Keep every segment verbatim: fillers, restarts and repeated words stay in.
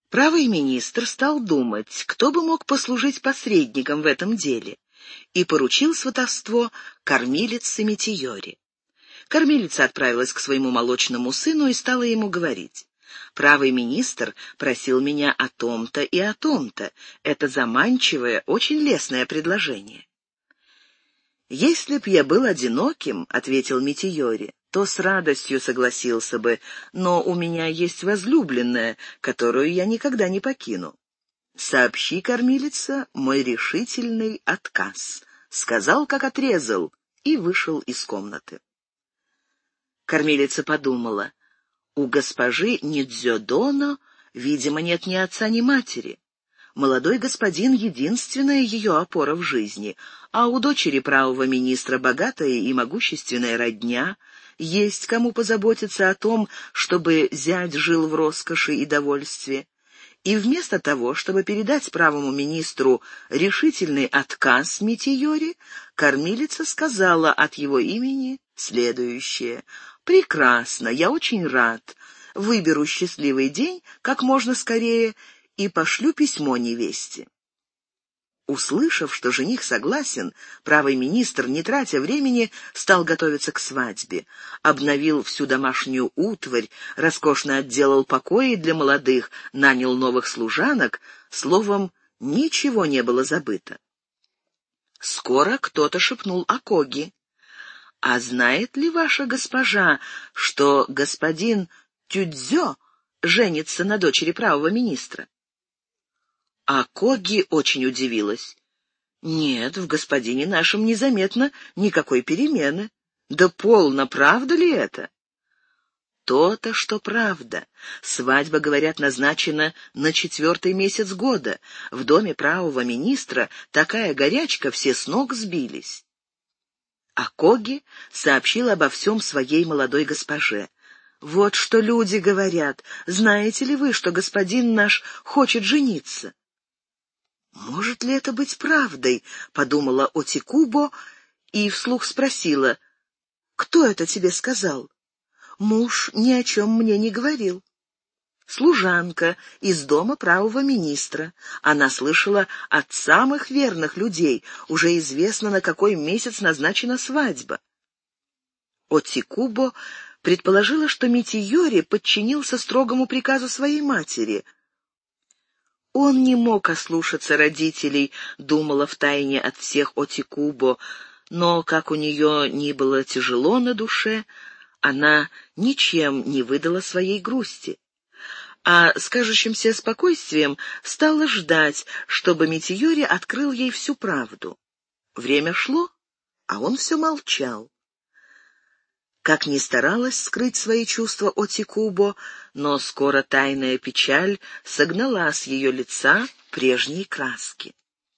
Правый министр стал думать, кто бы мог послужить посредником в этом деле, и поручил сватовство кормилице Метиоре. Кормилица отправилась к своему молочному сыну и стала ему говорить: «Правый министр просил меня о том-то и о том-то. Это заманчивое, очень лестное предложение». «Если б я был одиноким, — ответил Метиоре, — то с радостью согласился бы, но у меня есть возлюбленная, которую я никогда не покину». «Сообщи, кормилица, мой решительный отказ», — сказал, как отрезал, и вышел из комнаты. Кормилица подумала: у госпожи Нидзёдоно, видимо, нет ни отца, ни матери. Молодой господин — единственная ее опора в жизни, а у дочери правого министра богатая и могущественная родня, есть кому позаботиться о том, чтобы зять жил в роскоши и довольстве. И вместо того, чтобы передать правому министру решительный отказ Метиоре, кормилица сказала от его имени следующее: «Прекрасно, я очень рад. Выберу счастливый день как можно скорее и пошлю письмо невесте». Услышав, что жених согласен, правый министр, не тратя времени, стал готовиться к свадьбе. Обновил всю домашнюю утварь, роскошно отделал покои для молодых, нанял новых служанок, словом, ничего не было забыто. Скоро кто-то шепнул о Коги: «А знает ли ваша госпожа, что господин Тюдзё женится на дочери правого министра?» А Коги очень удивилась. «Нет, в господине нашем незаметно никакой перемены. Да полно, правда ли это?» «То-то, что правда. Свадьба, говорят, назначена на четвертый месяц года. В доме правого министра такая горячка, все с ног сбились». А Коги сообщил обо всем своей молодой госпоже. «Вот что люди говорят. Знаете ли вы, что господин наш хочет жениться?» «Может ли это быть правдой?» — подумала Отикубо и вслух спросила: «Кто это тебе сказал?» «Муж ни о чем мне не говорил». «Служанка из дома правого министра. Она слышала от самых верных людей. Уже известно, на какой месяц назначена свадьба». Отикубо предположила, что Метиоре подчинился строгому приказу своей матери. Он не мог ослушаться родителей, думала втайне от всех Отикубо, но, как у нее ни было тяжело на душе, она ничем не выдала своей грусти. А с кажущимся спокойствием стала ждать, чтобы Метиоре открыл ей всю правду. Время шло, а он все молчал. Как ни старалась скрыть свои чувства Отикубо, но скоро тайная печаль согнала с ее лица прежние краски.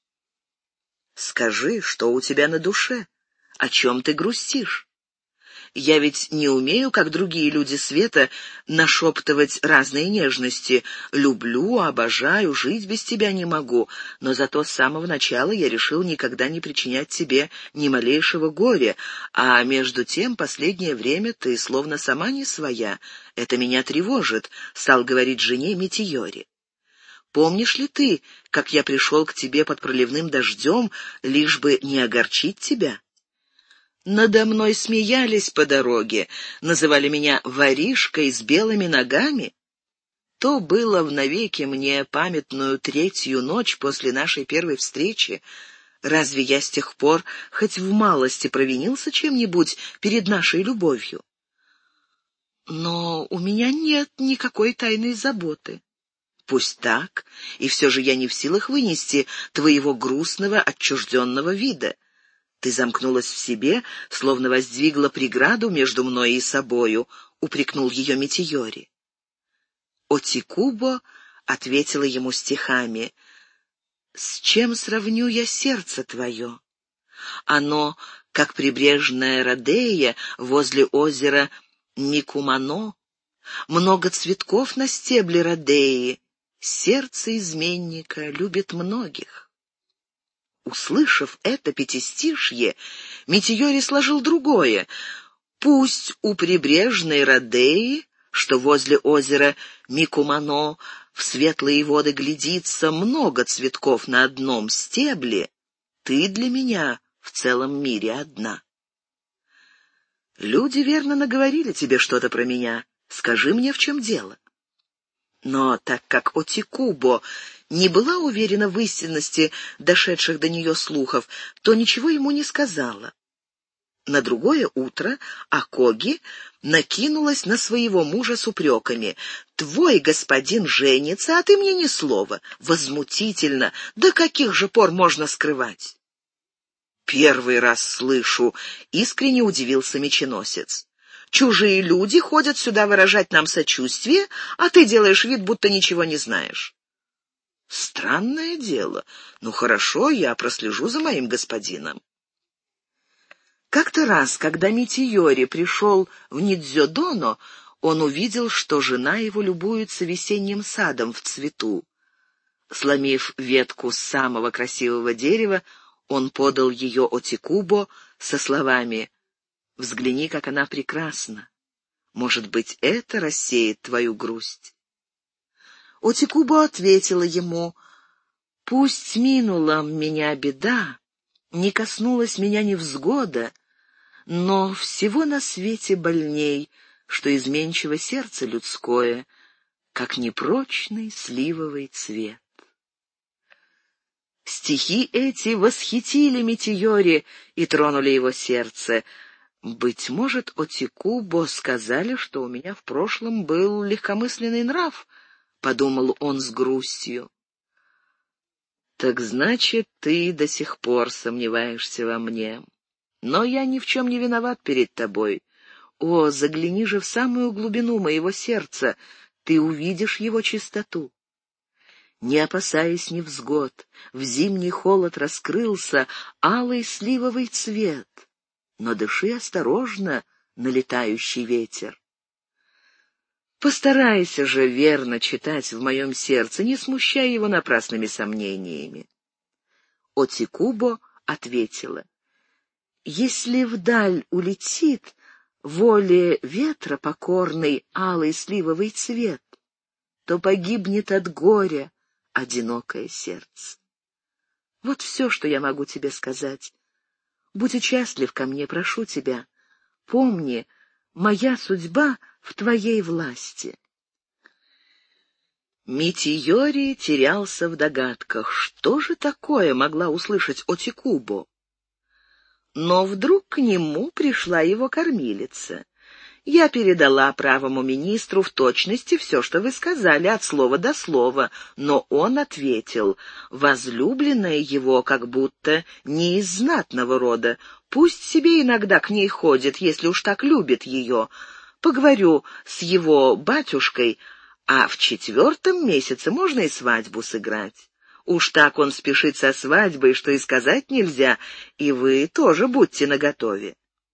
«Скажи, что у тебя на душе? О чем ты грустишь? Я ведь не умею, как другие люди света, нашептывать разные нежности. Люблю, обожаю, жить без тебя не могу, но зато с самого начала я решил никогда не причинять тебе ни малейшего горя, а между тем последнее время ты словно сама не своя. Это меня тревожит», — стал говорить жене Метиоре. «Помнишь ли ты, как я пришел к тебе под проливным дождем, лишь бы не огорчить тебя? Надо мной смеялись по дороге, называли меня воришкой с белыми ногами. То было в навеки мне памятную третью ночь после нашей первой встречи. Разве я с тех пор хоть в малости провинился чем-нибудь перед нашей любовью? Но у меня нет никакой тайной заботы. Пусть так, и все же я не в силах вынести твоего грустного, отчужденного вида. Ты замкнулась в себе, словно воздвигла преграду между мной и собою», — упрекнул ее Метиоре. Отикубо ответила ему стихами: «С чем сравню я сердце твое? Оно, как прибрежная Родея возле озера Микумано, много цветков на стебле Родеи, сердце изменника любит многих». Услышав это пятистишье, Метиоре сложил другое: «Пусть у прибрежной Родеи, что возле озера Микумано, в светлые воды глядится много цветков на одном стебле, ты для меня в целом мире одна. Люди верно наговорили тебе что-то про меня. Скажи мне, в чем дело. Но так как Отикубо не была уверена в истинности дошедших до нее слухов, то ничего ему не сказала. На другое утро Акоги накинулась на своего мужа с упреками. «Твой господин женится, а ты мне ни слова. Возмутительно! До каких же пор можно скрывать?» «Первый раз слышу», — искренне удивился меченосец. «Чужие люди ходят сюда выражать нам сочувствие, а ты делаешь вид, будто ничего не знаешь». «Странное дело. Ну хорошо, я прослежу за моим господином». Как-то раз, когда Митиори пришел в Нидзёдоно, он увидел, что жена его любуется весенним садом в цвету. Сломив ветку с самого красивого дерева, он подал ее Отикубо со словами: «Взгляни, как она прекрасна. Может быть, это рассеет твою грусть». Отикубо ответила ему: «Пусть минула меня беда, не коснулась меня невзгода, но всего на свете больней, что изменчиво сердце людское, как непрочный сливовый цвет». Стихи эти восхитили Митиори и тронули его сердце. «Быть может, Отикубо сказали, что у меня в прошлом был легкомысленный нрав», — подумал он с грустью. «Так значит, ты до сих пор сомневаешься во мне. Но я ни в чем не виноват перед тобой. О, загляни же в самую глубину моего сердца, ты увидишь его чистоту». Не опасаясь невзгод, в зимний холод раскрылся алый сливовый цвет. Но дыши осторожно, налетающий ветер. Постарайся же верно читать в моем сердце, не смущай его напрасными сомнениями. Отикубо ответила: «Если вдаль улетит воле ветра покорный алый сливовый цвет, то погибнет от горя одинокое сердце. Вот все, что я могу тебе сказать. Будь участлив ко мне, прошу тебя. Помни, моя судьба в твоей власти». Митиори терялся в догадках, что же такое могла услышать Отикубо. Но вдруг к нему пришла его кормилица. «Я передала правому министру в точности все, что вы сказали, от слова до слова, но он ответил: возлюбленная его как будто не из знатного рода, пусть себе иногда к ней ходит, если уж так любит ее. Поговорю с его батюшкой, а в четвертом месяце можно и свадьбу сыграть. Уж так он спешит со свадьбой, что и сказать нельзя, и вы тоже будьте наготове».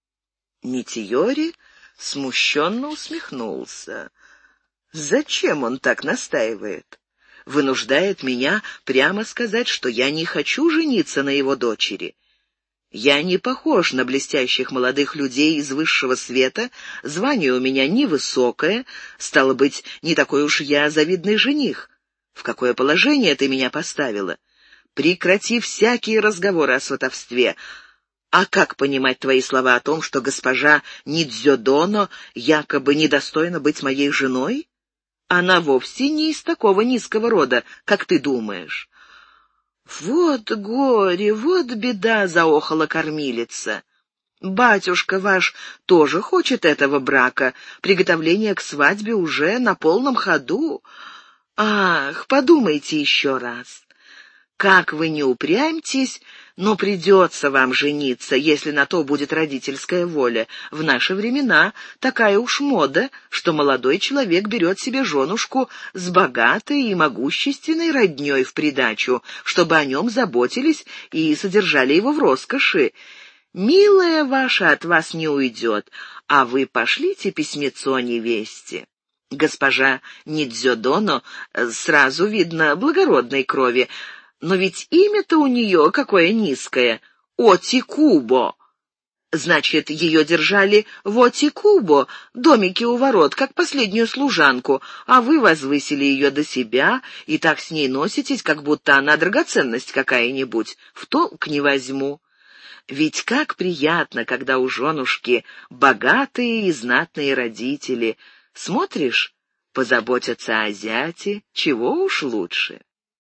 Митиори смущенно усмехнулся. «Зачем он так настаивает? Вынуждает меня прямо сказать, что я не хочу жениться на его дочери. Я не похож на блестящих молодых людей из высшего света, звание у меня невысокое, стало быть, не такой уж я завидный жених. В какое положение ты меня поставила? Прекрати всякие разговоры о сватовстве. А как понимать твои слова о том, что госпожа Нидзёдоно якобы недостойна быть моей женой? Она вовсе не из такого низкого рода, как ты думаешь». «Вот горе, вот беда», — заохала кормилица. «Батюшка ваш тоже хочет этого брака, приготовление к свадьбе уже на полном ходу. Ах, подумайте еще раз. Как вы не упрямьтесь, но придется вам жениться, если на то будет родительская воля. В наши времена такая уж мода, что молодой человек берет себе женушку с богатой и могущественной родней в придачу, чтобы о нем заботились и содержали его в роскоши. Милая ваша от вас не уйдет, а вы пошлите письмецо невесте. Госпожа Нидзёдоно сразу видно благородной крови, но ведь имя-то у нее какое низкое — Отикубо. Значит, ее держали в Оти-Кубо, домике у ворот, как последнюю служанку, а вы возвысили ее до себя и так с ней носитесь, как будто она драгоценность какая-нибудь. В толк не возьму. Ведь как приятно, когда у женушки богатые и знатные родители. Смотришь, позаботятся о зяте, чего уж лучше.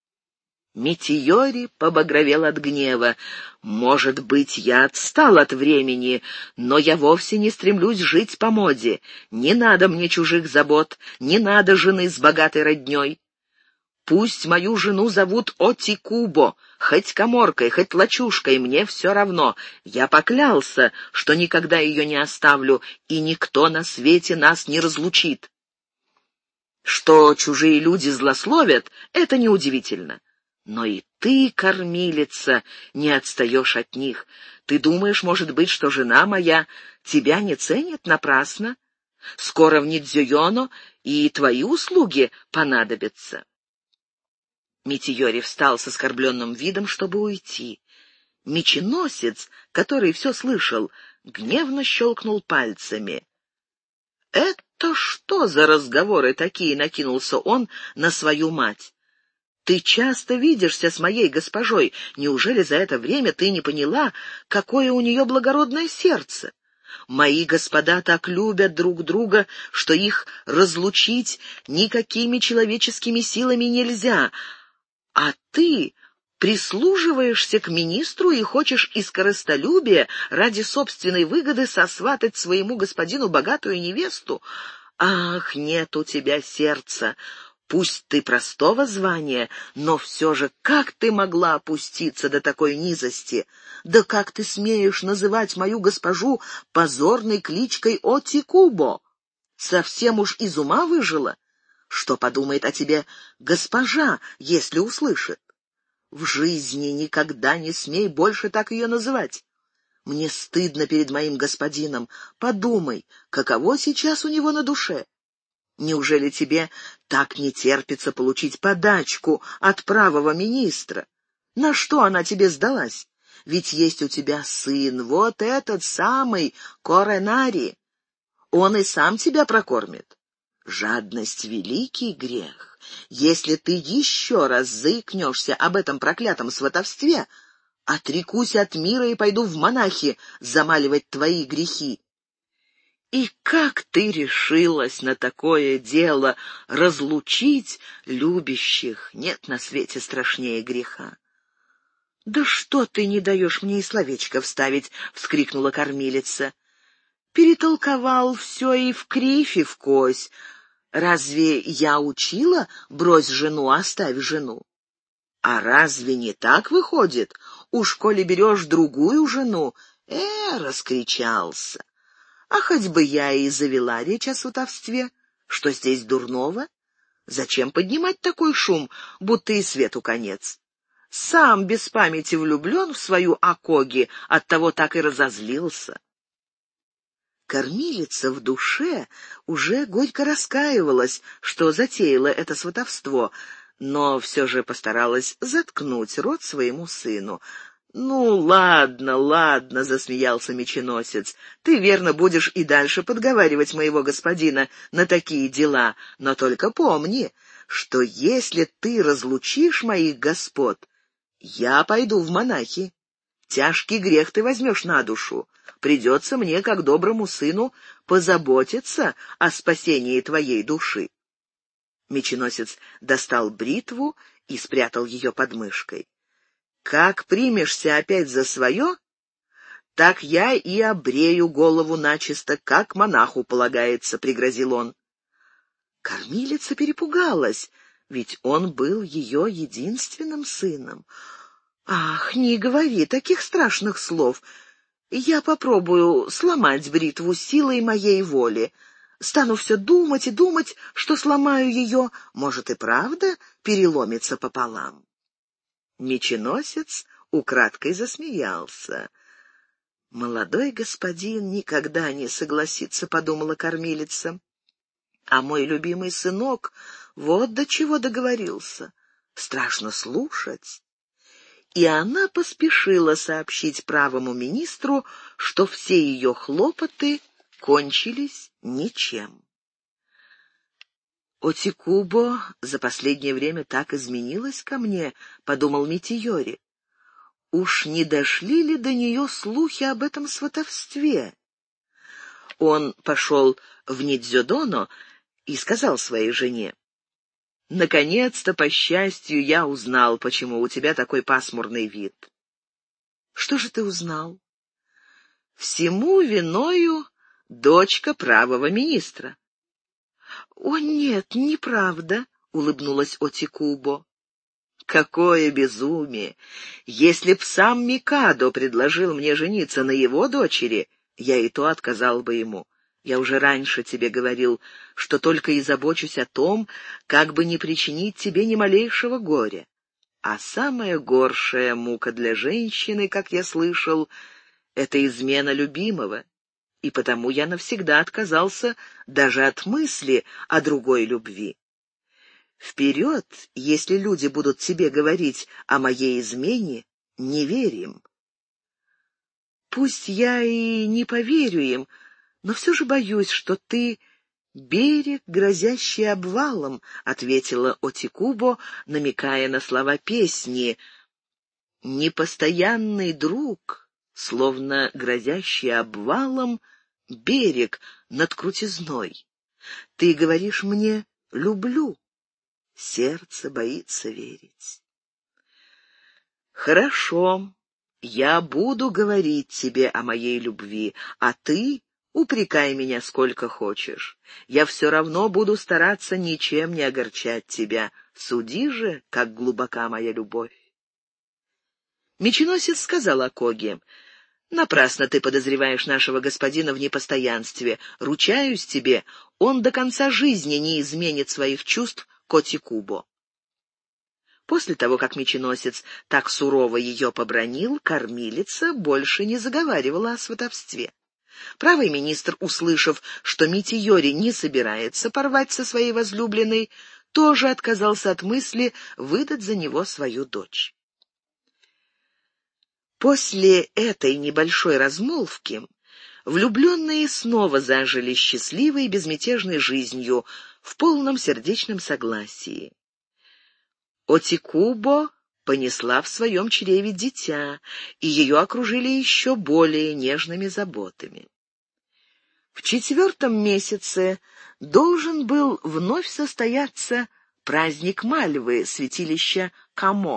Метиори побагровел от гнева. «Может быть, я отстал от времени, но я вовсе не стремлюсь жить по моде. Не надо мне чужих забот, не надо жены с богатой роднёй. Пусть мою жену зовут Оти-Кубо, хоть каморкой, хоть лачушкой, мне все равно. Я поклялся, что никогда ее не оставлю, и никто на свете нас не разлучит. Что чужие люди злословят, это неудивительно. Но и ты, кормилица, не отстаешь от них. Ты думаешь, может быть, что жена моя тебя не ценит напрасно? Скоро в Нидзюйоно и твои услуги понадобятся». Метиори встал с оскорбленным видом, чтобы уйти. Меченосец, который все слышал, гневно щелкнул пальцами. «Это что за разговоры такие?» — накинулся он на свою мать. «Ты часто видишься с моей госпожой. Неужели за это время ты не поняла, какое у нее благородное сердце? Мои господа так любят друг друга, что их разлучить никакими человеческими силами нельзя. А ты прислуживаешься к министру и хочешь из корыстолюбия ради собственной выгоды сосватать своему господину богатую невесту? Ах, нет у тебя сердца! Пусть ты простого звания, но все же как ты могла опуститься до такой низости? Да как ты смеешь называть мою госпожу позорной кличкой Оти-Кубо? Совсем уж из ума выжила? Что подумает о тебе госпожа, если услышит? В жизни никогда не смей больше так ее называть. Мне стыдно перед моим господином. Подумай, каково сейчас у него на душе. Неужели тебе так не терпится получить подачку от правого министра? На что она тебе сдалась? Ведь есть у тебя сын, вот этот самый Коренари. Он и сам тебя прокормит. Жадность — великий грех. Если ты еще раз заикнешься об этом проклятом сватовстве, отрекусь от мира и пойду в монахи замаливать твои грехи. И как ты решилась на такое дело — разлучить любящих? Нет на свете страшнее греха. — Да что ты не даешь мне и словечко вставить? — вскрикнула кормилица. — Перетолковал все и в кривь, и в кось. Разве я учила «брось жену, оставь жену»? А разве не так выходит? Уж коли берешь другую жену, э, раскричался. А хоть бы я и завела речь о сватовстве. Что здесь дурного? Зачем поднимать такой шум, будто и свету конец? Сам без памяти влюблен в свою Акоги, оттого так и разозлился. Кормилица в душе уже горько раскаивалась, что затеяла это сватовство, но все же постаралась заткнуть рот своему сыну. «Ну, ладно, ладно», — засмеялся меченосец, — «ты, верно, будешь и дальше подговаривать моего господина на такие дела, но только помни, что если ты разлучишь моих господ, я пойду в монахи. Тяжкий грех ты возьмешь на душу. Придется мне, как доброму сыну, позаботиться о спасении твоей души». Меченосец достал бритву и спрятал ее под мышкой. «Как примешься опять за свое, так я и обрею голову начисто, как монаху полагается», — пригрозил он. Кормилица перепугалась, ведь он был ее единственным сыном. «Ах, не говори таких страшных слов. Я попробую сломать бритву силой моей воли. Стану все думать и думать, что сломаю ее, может и правда переломится пополам». Меченосец украдкой засмеялся. «Молодой господин никогда не согласится», — подумала кормилица. «А мой любимый сынок вот до чего договорился. Страшно слушать». и она поспешила сообщить правому министру, что все ее хлопоты кончились ничем. «Отикубо за последнее время так изменилась ко мне», — подумал Митийори. «Уж не дошли ли до нее слухи об этом сватовстве?» Он пошел в Нидзёдоно и сказал своей жене: «Наконец-то, по счастью, я узнал, почему у тебя такой пасмурный вид». «Что же ты узнал?» «Всему виною дочка правого министра». «О, нет, неправда», — улыбнулась Отикубо. «Какое безумие! Если б сам Микадо предложил мне жениться на его дочери, я и то отказал бы ему. Я уже раньше тебе говорил, что только и забочусь о том, как бы не причинить тебе ни малейшего горя. А самая горшая мука для женщины, как я слышал, — это измена любимого, и потому я навсегда отказался даже от мысли о другой любви. Вперед, если люди будут тебе говорить о моей измене, не верь им». «Пусть я и не поверю им, но все же боюсь, что ты берег, грозящий обвалом», — ответила Отикубо, намекая на слова песни. «Непостоянный друг, словно грозящий обвалом, берег над крутизной. Ты говоришь мне «люблю». Сердце боится верить». «Хорошо, я буду говорить тебе о моей любви, а ты упрекай меня сколько хочешь. Я все равно буду стараться ничем не огорчать тебя. Суди же, как глубока моя любовь». Меченосец сказал Акоги: «Напрасно ты подозреваешь нашего господина в непостоянстве. Ручаюсь тебе, он до конца жизни не изменит своих чувств к Отикубо». После того, как меченосец так сурово ее побранил, кормилица больше не заговаривала о сватовстве. Правый министр, услышав, что Митийори не собирается порвать со своей возлюбленной, тоже отказался от мысли выдать за него свою дочь. После этой небольшой размолвки влюбленные снова зажили счастливой и безмятежной жизнью в полном сердечном согласии. Отикубо понесла в своем чреве дитя, и ее окружили еще более нежными заботами. В четвертом месяце должен был вновь состояться праздник Мальвы, святилища Камо.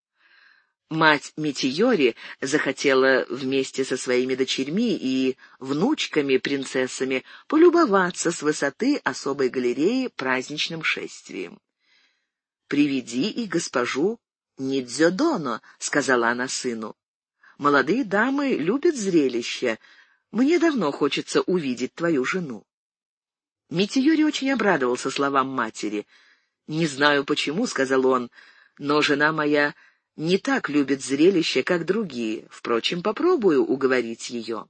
Мать Митийори захотела вместе со своими дочерьми и внучками-принцессами полюбоваться с высоты особой галереи праздничным шествием. «Приведи и госпожу Нидзёдоно», — сказала она сыну. «Молодые дамы любят зрелище. Мне давно хочется увидеть твою жену». Митийори очень обрадовался словам матери. «Не знаю почему», — сказал он, — «но жена моя не так любит зрелище, как другие. Впрочем, попробую уговорить ее».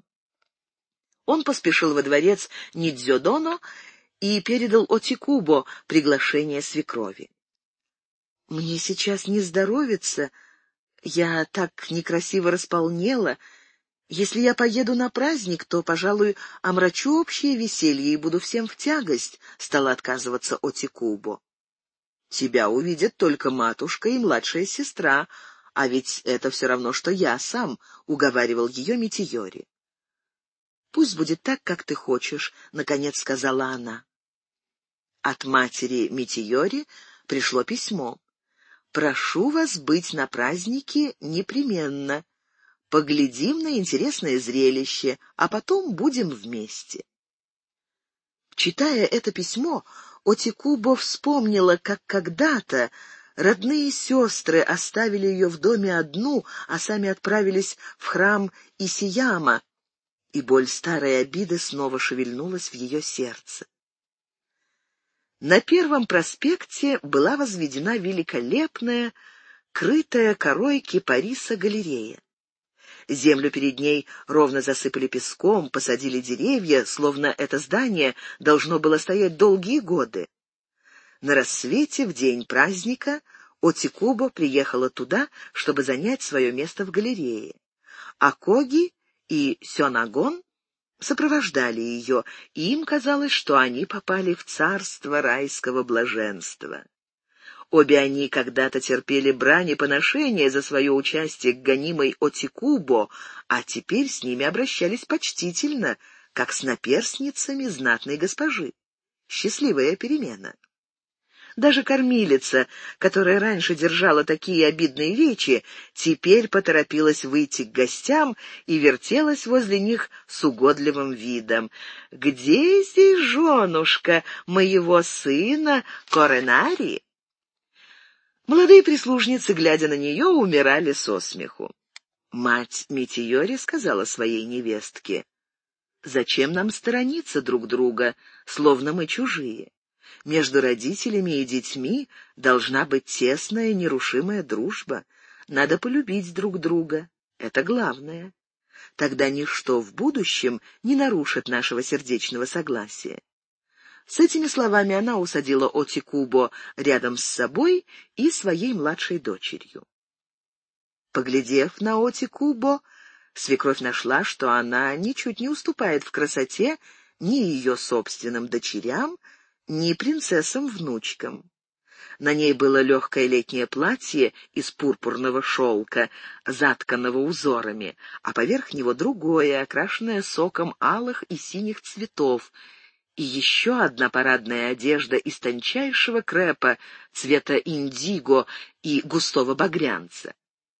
Он поспешил во дворец Нидзёдоно и передал Отикубо приглашение свекрови. «Мне сейчас не здоровится, я так некрасиво располнела. Если я поеду на праздник, то, пожалуй, омрачу общее веселье и буду всем в тягость», — стала отказываться Отикубо. «Тебя увидят только матушка и младшая сестра, а ведь это все равно, что я сам», — уговаривал ее Митийори. «Пусть будет так, как ты хочешь», — наконец сказала она. От матери Митийори пришло письмо. «Прошу вас быть на празднике непременно. Поглядим на интересное зрелище, а потом будем вместе». Читая это письмо, Отикубо вспомнила, как когда-то родные сестры оставили ее в доме одну, а сами отправились в храм Исияма, и боль старой обиды снова шевельнулась в ее сердце. На Первом проспекте была возведена великолепная, крытая корой кипариса галерея. Землю перед ней ровно засыпали песком, посадили деревья, словно это здание должно было стоять долгие годы. На рассвете, в день праздника, Отикубо приехала туда, чтобы занять свое место в галерее, а Коги и Сёнагон сопровождали ее, и им казалось, что они попали в царство райского блаженства. Обе они когда-то терпели брань и поношения за свое участие к гонимой Отикубо, а теперь с ними обращались почтительно, как с наперсницами знатной госпожи. Счастливая перемена. Даже кормилица, которая раньше держала такие обидные речи, теперь поторопилась выйти к гостям и вертелась возле них с угодливым видом. «Где здесь женушка моего сына Коренари?» Молодые прислужницы, глядя на нее, умирали со смеху. Мать Митиори сказала своей невестке: «Зачем нам сторониться друг друга, словно мы чужие? Между родителями и детьми должна быть тесная, нерушимая дружба. Надо полюбить друг друга. Это главное. Тогда ничто в будущем не нарушит нашего сердечного согласия». С этими словами она усадила Отикубо рядом с собой и своей младшей дочерью. Поглядев на Отикубо, свекровь нашла, что она ничуть не уступает в красоте ни ее собственным дочерям, ни принцессам-внучкам. На ней было легкое летнее платье из пурпурного шелка, затканного узорами, а поверх него другое, окрашенное соком алых и синих цветов, и еще одна парадная одежда из тончайшего крепа цвета индиго и густого багрянца.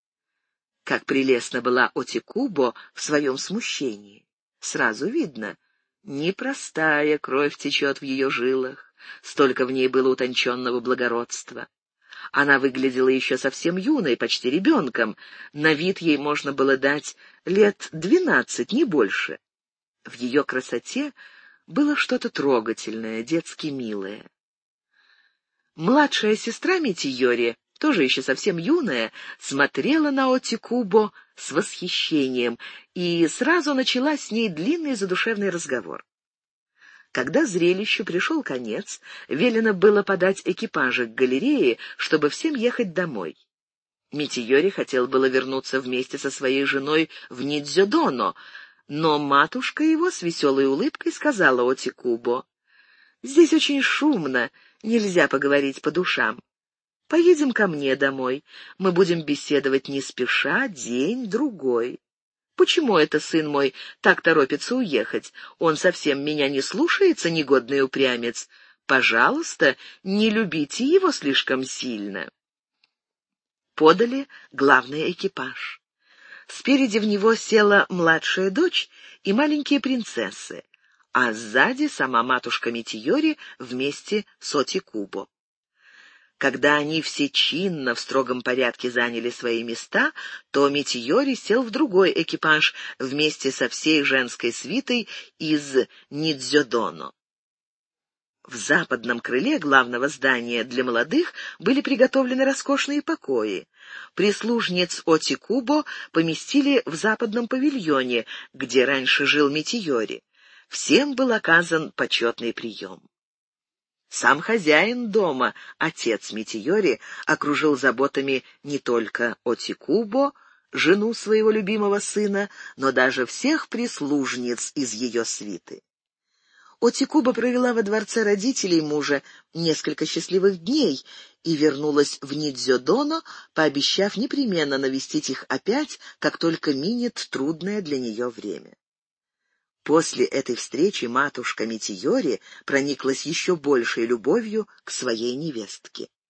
Как прелестна была Отикубо в своем смущении. Сразу видно, непростая кровь течет в ее жилах, столько в ней было утонченного благородства. Она выглядела еще совсем юной, почти ребенком, на вид ей можно было дать лет двенадцать, не больше. В ее красоте было что-то трогательное, детски милое. Младшая сестра Митиори, тоже еще совсем юная, смотрела на Отикубо с восхищением, и сразу начала с ней длинный задушевный разговор. Когда зрелищу пришел конец, велено было подать экипажи к галерее, чтобы всем ехать домой. Митиори хотел было вернуться вместе со своей женой в Нидзёдоно, но матушка его с веселой улыбкой сказала Отикубо: «Здесь очень шумно, нельзя поговорить по душам. Поедем ко мне домой, мы будем беседовать не спеша, день-другой. Почему это сын мой так торопится уехать? Он совсем меня не слушается, негодный упрямец. Пожалуйста, не любите его слишком сильно». Подали главный экипаж. Спереди в него села младшая дочь и маленькие принцессы, а сзади сама матушка Митиори вместе с Отикубо. Когда они все чинно в строгом порядке заняли свои места, то Митиори сел в другой экипаж вместе со всей женской свитой из Нидзёдоно. В западном крыле главного здания для молодых были приготовлены роскошные покои. Прислужниц Отикубо поместили в западном павильоне, где раньше жил Митиори. Всем был оказан почетный прием. Сам хозяин дома, отец Митиори, окружил заботами не только Отикубо, жену своего любимого сына, но даже всех прислужниц из ее свиты. Отикубо провела во дворце родителей мужа несколько счастливых дней и вернулась в Нидзёдоно, пообещав непременно навестить их опять, как только минет трудное для нее время. После этой встречи матушка Митиори прониклась еще большей любовью к своей невестке.